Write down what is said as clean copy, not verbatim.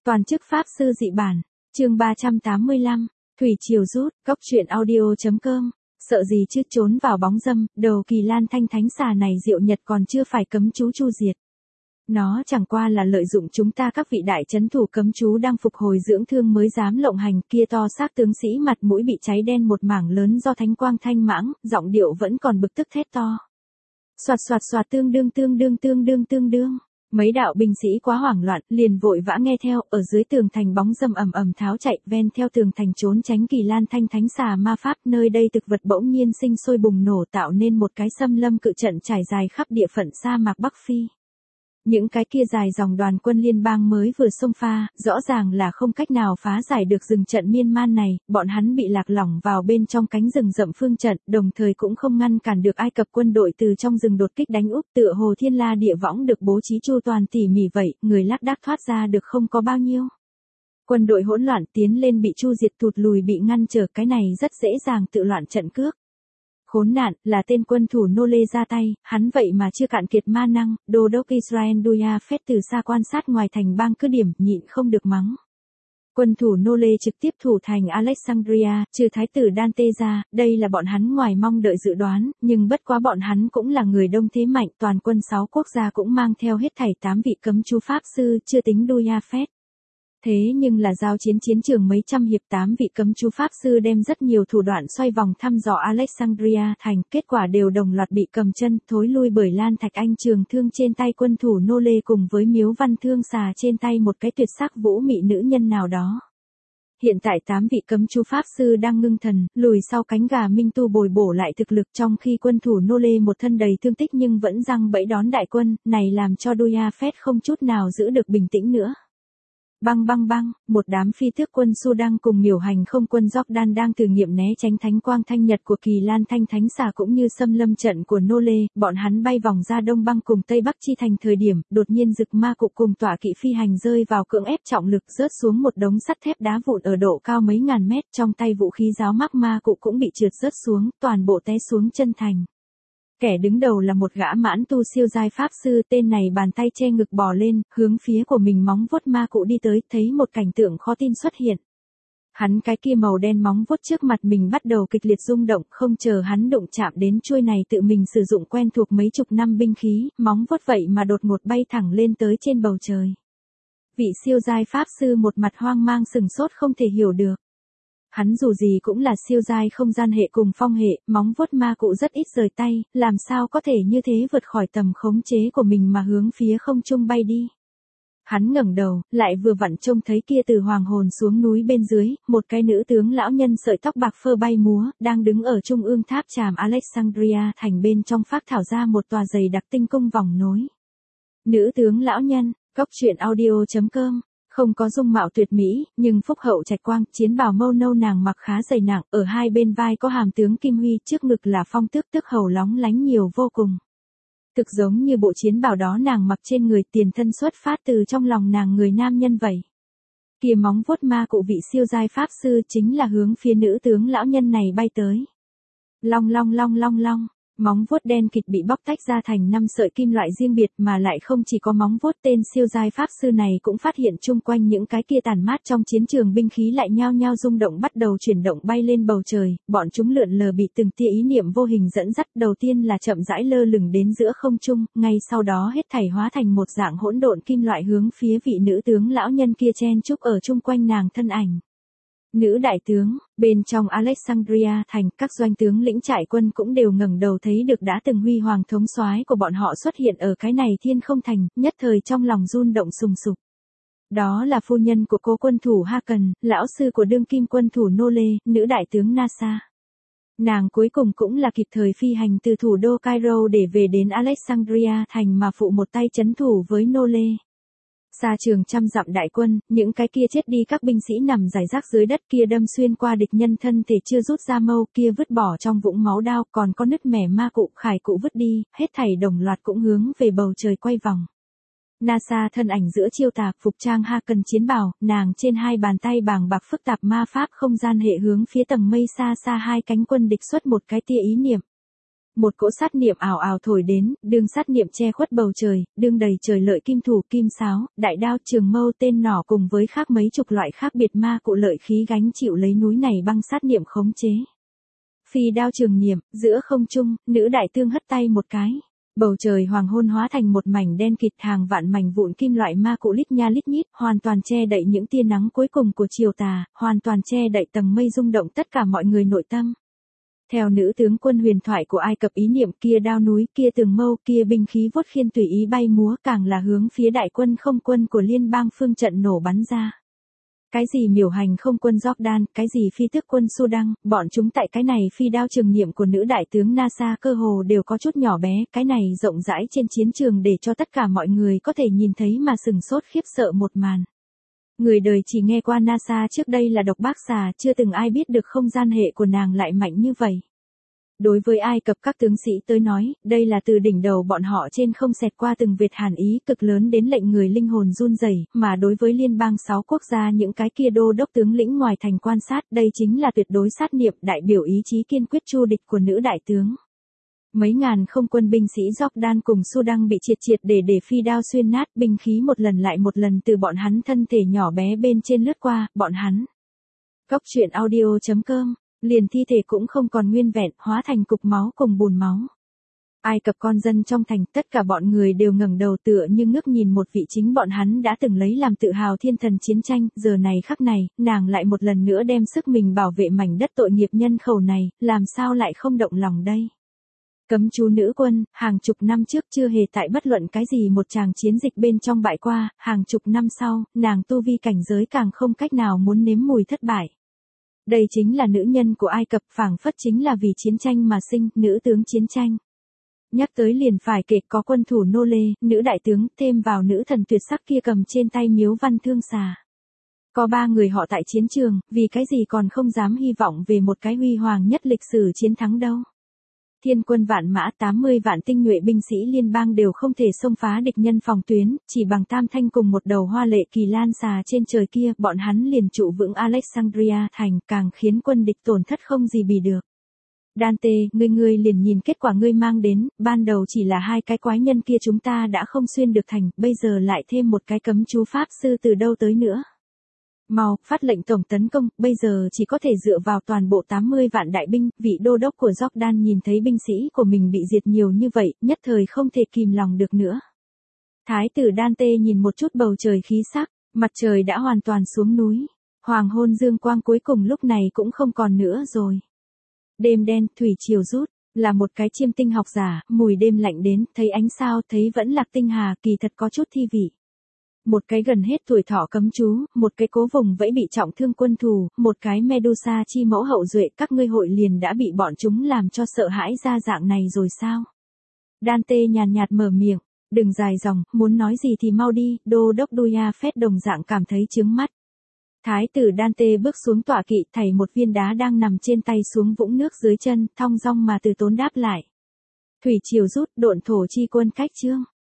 Toàn chức Pháp sư dị bản, chương 385, Thủy Triều rút, góc truyện audio.com, sợ gì chứ trốn vào bóng dâm, đầu Kỳ Lan Thanh thánh xà này Diệu Nhật còn chưa phải cấm chú chu diệt. Nó chẳng qua là lợi dụng chúng ta các vị đại chấn thủ cấm chú đang phục hồi dưỡng thương mới dám lộng hành, kia to xác tướng sĩ mặt mũi bị cháy đen một mảng lớn do thánh quang thanh mãng, giọng điệu vẫn còn bực tức thét to. Soạt soạt soạt tương đương. Mấy đạo binh sĩ quá hoảng loạn, liền vội vã nghe theo, ở dưới tường thành bóng dâm ầm ầm tháo chạy, ven theo tường thành trốn tránh Kỳ Lan Thanh thánh xà ma pháp, nơi đây thực vật bỗng nhiên sinh sôi bùng nổ tạo nên một cái xâm lâm cự trận trải dài khắp địa phận sa mạc Bắc Phi. Những cái kia dài dòng đoàn quân liên bang mới vừa xông pha, rõ ràng là không cách nào phá giải được rừng trận miên man này, bọn hắn bị lạc lỏng vào bên trong cánh rừng rậm phương trận, đồng thời cũng không ngăn cản được Ai Cập quân đội từ trong rừng đột kích đánh úp, tựa hồ thiên la địa võng được bố trí chu toàn tỉ mỉ vậy, người lác đác thoát ra được không có bao nhiêu. Quân đội hỗn loạn tiến lên bị chu diệt tụt lùi bị ngăn trở, cái này rất dễ dàng tự loạn trận cước. Khốn nạn, là tên quân thủ nô lê ra tay, hắn vậy mà chưa cạn kiệt ma năng, đô đốc Israel Duya Phết từ xa quan sát ngoài thành bang cứ điểm, nhịn không được mắng. Quân thủ nô lê trực tiếp thủ thành Alexandria, trừ thái tử Dante ra, đây là bọn hắn ngoài mong đợi dự đoán, nhưng bất quá bọn hắn cũng là người đông thế mạnh, toàn quân 6 quốc gia cũng mang theo hết thảy 8 vị cấm chú pháp sư, chưa tính Duya Phết. Thế nhưng là giao chiến chiến trường mấy trăm hiệp, 8 vị cấm chú pháp sư đem rất nhiều thủ đoạn xoay vòng thăm dò Alexandria thành, kết quả đều đồng loạt bị cầm chân, thối lui bởi Lan Thạch Anh trường thương trên tay quân thủ nô lê cùng với miếu văn thương xà trên tay một cái tuyệt sắc vũ mị nữ nhân nào đó. Hiện tại 8 vị cấm chú pháp sư đang ngưng thần, lùi sau cánh gà minh tu bồi bổ lại thực lực, trong khi quân thủ nô lê một thân đầy thương tích nhưng vẫn giăng bẫy đón đại quân, này làm cho Duya Phết không chút nào giữ được bình tĩnh nữa. Băng, một đám phi tước quân Sudan cùng miểu hành không quân Jordan đang thử nghiệm né tránh thánh quang thanh nhật của Kỳ Lan Thanh thánh xà cũng như xâm lâm trận của nô lê, bọn hắn bay vòng ra đông băng cùng tây bắc chi thành thời điểm, đột nhiên Dực Ma Cụ cùng tọa kỵ phi hành rơi vào cưỡng ép trọng lực rớt xuống một đống sắt thép đá vụn ở độ cao mấy ngàn mét, trong tay vũ khí giáo mắc ma cụ cũng bị trượt rớt xuống, toàn bộ té xuống chân thành. Kẻ đứng đầu là một gã mãn tu siêu giai pháp sư, tên này bàn tay che ngực bò lên, hướng phía của mình móng vuốt ma cụ đi tới, thấy một cảnh tượng khó tin xuất hiện. Hắn cái kia màu đen móng vuốt trước mặt mình bắt đầu kịch liệt rung động, không chờ hắn đụng chạm đến chuôi này tự mình sử dụng quen thuộc mấy chục năm binh khí, móng vuốt vậy mà đột ngột bay thẳng lên tới trên bầu trời. Vị siêu giai pháp sư một mặt hoang mang sừng sốt không thể hiểu được. Hắn dù gì cũng là siêu giai không gian hệ cùng phong hệ, móng vuốt ma cụ rất ít rời tay, làm sao có thể như thế vượt khỏi tầm khống chế của mình mà hướng phía không trung bay đi. Hắn ngẩng đầu, lại vừa vặn trông thấy kia từ hoàng hồn xuống núi bên dưới, một cái nữ tướng lão nhân sợi tóc bạc phơ bay múa, đang đứng ở trung ương tháp tràm Alexandria thành bên trong phác thảo ra một tòa dày đặc tinh cung vòng nối. Nữ tướng lão nhân, góc truyện audio.com. Không có dung mạo tuyệt mỹ, nhưng phúc hậu trạch quang, chiến bào mâu nâu nàng mặc khá dày nặng, ở hai bên vai có hàm tướng kim huy, trước ngực là phong tước tước hầu lóng lánh nhiều vô cùng. Thực giống như bộ chiến bào đó nàng mặc trên người, tiền thân xuất phát từ trong lòng nàng người nam nhân vậy. Kia móng vuốt ma cụ vị siêu giai pháp sư chính là hướng phía nữ tướng lão nhân này bay tới. Long, móng vuốt đen kịt bị bóc tách ra thành 5 sợi kim loại riêng biệt, mà lại không chỉ có móng vuốt, tên siêu giai pháp sư này cũng phát hiện chung quanh những cái kia tàn mát trong chiến trường binh khí lại nhao nhao rung động, bắt đầu chuyển động bay lên bầu trời, bọn chúng lượn lờ bị từng tia ý niệm vô hình dẫn dắt, đầu tiên là chậm rãi lơ lửng đến giữa không trung, ngay sau đó hết thảy hóa thành một dạng hỗn độn kim loại hướng phía vị nữ tướng lão nhân kia chen chúc ở chung quanh nàng thân ảnh. Nữ đại tướng, bên trong Alexandria thành, các doanh tướng lĩnh trại quân cũng đều ngẩng đầu thấy được đã từng huy hoàng thống soái của bọn họ xuất hiện ở cái này thiên không thành, nhất thời trong lòng run động sùng sục. Đó là phu nhân của cố quân thủ Hakan, lão sư của đương kim quân thủ nô lê, nữ đại tướng Nasa. Nàng cuối cùng cũng là kịp thời phi hành từ thủ đô Cairo để về đến Alexandria thành mà phụ một tay trấn thủ với nô lê. Xa trường trăm dặm đại quân, những cái kia chết đi các binh sĩ nằm rải rác dưới đất, kia đâm xuyên qua địch nhân thân thể chưa rút ra mâu, kia vứt bỏ trong vũng máu đao, còn có nứt mẻ ma cụ khải cụ vứt đi, hết thảy đồng loạt cũng hướng về bầu trời quay vòng. Nasa thân ảnh giữa chiêu tạc phục trang Hakan chiến bào, nàng trên hai bàn tay bàng bạc phức tạp ma pháp không gian hệ hướng phía tầng mây xa xa hai cánh quân địch xuất một cái tia ý niệm. Một cỗ sát niệm ào ào thổi đến, đương sát niệm che khuất bầu trời, đương đầy trời lợi kim thủ, kim sáo, đại đao, trường mâu, tên nỏ cùng với khác mấy chục loại khác biệt ma cụ lợi khí gánh chịu lấy núi này băng sát niệm khống chế. Phi đao trường niệm, giữa không trung, nữ đại tương hất tay một cái. Bầu trời hoàng hôn hóa thành một mảnh đen kịt, hàng vạn mảnh vụn kim loại ma cụ lít nha lít nhít, hoàn toàn che đậy những tia nắng cuối cùng của chiều tà, hoàn toàn che đậy tầng mây rung động tất cả mọi người nội tâm. Theo nữ tướng quân huyền thoại của Ai Cập ý niệm kia đao núi, kia tường mâu, kia binh khí vuốt khiên tùy ý bay múa càng là hướng phía đại quân không quân của liên bang phương trận nổ bắn ra. Cái gì miểu hành không quân Jordan, cái gì phi tước quân Sudan, bọn chúng tại cái này phi đao trường niệm của nữ đại tướng NASA cơ hồ đều có chút nhỏ bé, cái này rộng rãi trên chiến trường để cho tất cả mọi người có thể nhìn thấy mà sừng sốt khiếp sợ một màn. Người đời chỉ nghe qua NASA trước đây là độc bác xà, chưa từng ai biết được không gian hệ của nàng lại mạnh như vậy. Đối với Ai Cập các tướng sĩ tới nói, đây là từ đỉnh đầu bọn họ trên không xẹt qua từng vệt hàn ý cực lớn đến lệnh người linh hồn run rẩy, mà đối với liên bang 6 quốc gia những cái kia đô đốc tướng lĩnh ngoài thành quan sát, đây chính là tuyệt đối sát niệm đại biểu ý chí kiên quyết chu địch của nữ đại tướng. Mấy ngàn không quân binh sĩ Jordan cùng Sudan bị triệt để phi đao xuyên nát, binh khí một lần lại một lần từ bọn hắn thân thể nhỏ bé bên trên lướt qua, bọn hắn. Góc truyện audio.com, liền thi thể cũng không còn nguyên vẹn, hóa thành cục máu cùng bùn máu. Ai Cập con dân trong thành, tất cả bọn người đều ngẩng đầu tựa như ngước nhìn một vị chính bọn hắn đã từng lấy làm tự hào thiên thần chiến tranh, giờ này khắc này, nàng lại một lần nữa đem sức mình bảo vệ mảnh đất tội nghiệp nhân khẩu này, làm sao lại không động lòng đây. Cấm chú nữ quân, hàng chục năm trước chưa hề tại bất luận cái gì một tràng chiến dịch bên trong bại qua, hàng chục năm sau, nàng tu vi cảnh giới càng không cách nào muốn nếm mùi thất bại. Đây chính là nữ nhân của Ai Cập, phảng phất chính là vì chiến tranh mà sinh, nữ tướng chiến tranh. Nhắc tới liền phải kể có quân thủ nô lê, nữ đại tướng, thêm vào nữ thần tuyệt sắc kia cầm trên tay miếu văn thương xà. Có 3 người họ tại chiến trường, vì cái gì còn không dám hy vọng về một cái huy hoàng nhất lịch sử chiến thắng đâu. Thiên quân vạn mã 80 vạn tinh nhuệ binh sĩ liên bang đều không thể xông phá địch nhân phòng tuyến, chỉ bằng tam thanh cùng một đầu hoa lệ kỳ lan xà trên trời kia, bọn hắn liền trụ vững Alexandria thành, càng khiến quân địch tổn thất không gì bì được. Dante, ngươi liền nhìn kết quả ngươi mang đến, ban đầu chỉ là 2 cái quái nhân kia chúng ta đã không xuyên được thành, bây giờ lại thêm một cái cấm chú pháp sư từ đâu tới nữa. Mau, phát lệnh tổng tấn công, bây giờ chỉ có thể dựa vào toàn bộ 80 vạn đại binh, vị đô đốc của Jordan nhìn thấy binh sĩ của mình bị diệt nhiều như vậy, nhất thời không thể kìm lòng được nữa. Thái tử Dante nhìn một chút bầu trời khí sắc, mặt trời đã hoàn toàn xuống núi. Hoàng hôn dương quang cuối cùng lúc này cũng không còn nữa rồi. Đêm đen, thủy triều rút, là một cái chiêm tinh học giả, mùi đêm lạnh đến, thấy ánh sao, thấy vẫn lạc tinh hà, kỳ thật có chút thi vị. Một cái gần hết tuổi thọ cấm chú, một cái cố vùng vẫy bị trọng thương quân thù, một cái Medusa chi mẫu hậu duệ, các ngươi hội liền đã bị bọn chúng làm cho sợ hãi ra dạng này rồi sao? Dante nhàn nhạt mở miệng, đừng dài dòng, muốn nói gì thì mau đi, đô đốc Duya Phét đồng dạng cảm thấy chướng mắt. Thái tử Dante bước xuống tọa kỵ, thảy một viên đá đang nằm trên tay xuống vũng nước dưới chân, thong dong mà từ tốn đáp lại. Thủy triều rút, độn thổ chi quân cách chương.